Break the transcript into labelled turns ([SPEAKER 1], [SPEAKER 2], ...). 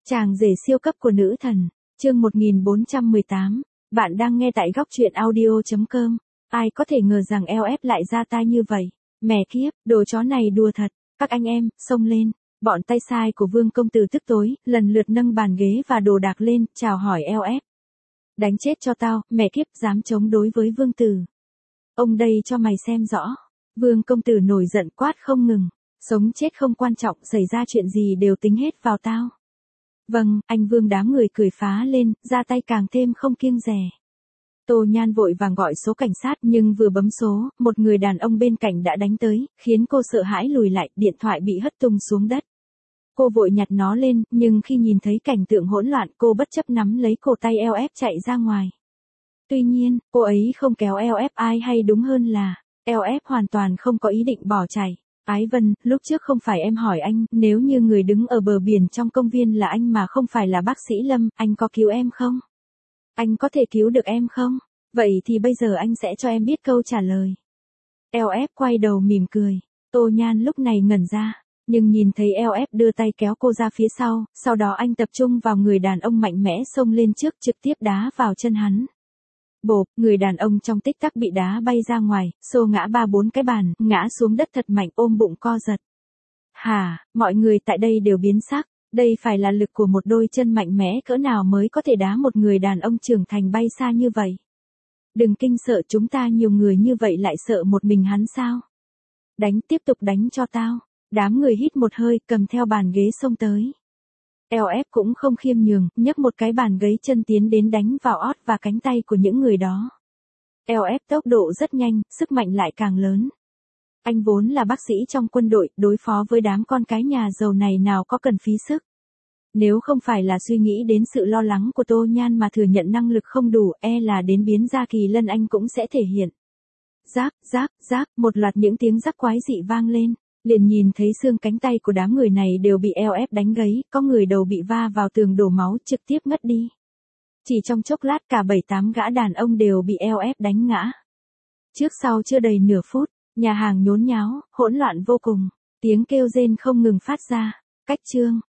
[SPEAKER 1] Chàng rể siêu cấp của nữ thần, chương 1418, bạn đang nghe tại góc truyện audio.com. Ai có thể ngờ rằng LF lại ra tay như vậy, mẹ kiếp, đồ chó này đùa thật, các anh em, xông lên. Bọn tay sai của Vương công tử tức tối, lần lượt nâng bàn ghế và đồ đạc lên, chào hỏi LF. Đánh chết cho tao, mẹ kiếp, dám chống đối với Vương tử. Ông đây cho mày xem rõ. Vương công tử nổi giận quát không ngừng. Sống chết không quan trọng, xảy ra chuyện gì đều tính hết vào tao. Vâng, anh Vương, đám người cười phá lên, ra tay càng thêm không kiêng dè. Tô Nhan vội vàng gọi số cảnh sát nhưng vừa bấm số, một người đàn ông bên cạnh đã đánh tới, khiến cô sợ hãi lùi lại, điện thoại bị hất tung xuống đất. Cô vội nhặt nó lên, nhưng khi nhìn thấy cảnh tượng hỗn loạn cô bất chấp nắm lấy cổ tay LF chạy ra ngoài. Tuy nhiên, cô ấy không kéo LF ai, hay đúng hơn là, LF hoàn toàn không có ý định bỏ chạy. Ái Vân, lúc trước không phải em hỏi anh, nếu như người đứng ở bờ biển trong công viên là anh mà không phải là bác sĩ Lâm, anh có cứu em không? Anh có thể cứu được em không? Vậy thì bây giờ anh sẽ cho em biết câu trả lời. LF quay đầu mỉm cười. Tô Nhan lúc này ngẩn ra, nhưng nhìn thấy LF đưa tay kéo cô ra phía sau đó anh tập trung vào người đàn ông mạnh mẽ xông lên trước, trực tiếp đá vào chân hắn. Bộp, người đàn ông trong tích tắc bị đá bay ra ngoài, xô ngã 3-4 cái bàn, ngã xuống đất thật mạnh, ôm bụng co giật. Hả, mọi người tại đây đều biến sắc, đây phải là lực của một đôi chân mạnh mẽ cỡ nào mới có thể đá một người đàn ông trưởng thành bay xa như vậy. Đừng kinh sợ, chúng ta nhiều người như vậy lại sợ một mình hắn sao? Đánh, tiếp tục đánh cho tao. Đám người hít một hơi, cầm theo bàn ghế xông tới. LF cũng không khiêm nhường, nhấc một cái bàn ghế chân tiến đến đánh vào ót và cánh tay của những người đó. LF tốc độ rất nhanh, sức mạnh lại càng lớn. Anh vốn là bác sĩ trong quân đội, đối phó với đám con cái nhà giàu này nào có cần phí sức. Nếu không phải là suy nghĩ đến sự lo lắng của Tô Nhan mà thừa nhận năng lực không đủ, là đến biến ra kỳ lân anh cũng sẽ thể hiện. Rác, rác, rác, một loạt những tiếng rắc quái dị vang lên. Liền nhìn thấy xương cánh tay của đám người này đều bị LF đánh gãy, có người đầu bị va vào tường đổ máu trực tiếp ngất đi. Chỉ trong chốc lát cả 7-8 gã đàn ông đều bị LF đánh ngã. Trước sau chưa đầy nửa phút, nhà hàng nhốn nháo, hỗn loạn vô cùng, tiếng kêu rên không ngừng phát ra. Cách chương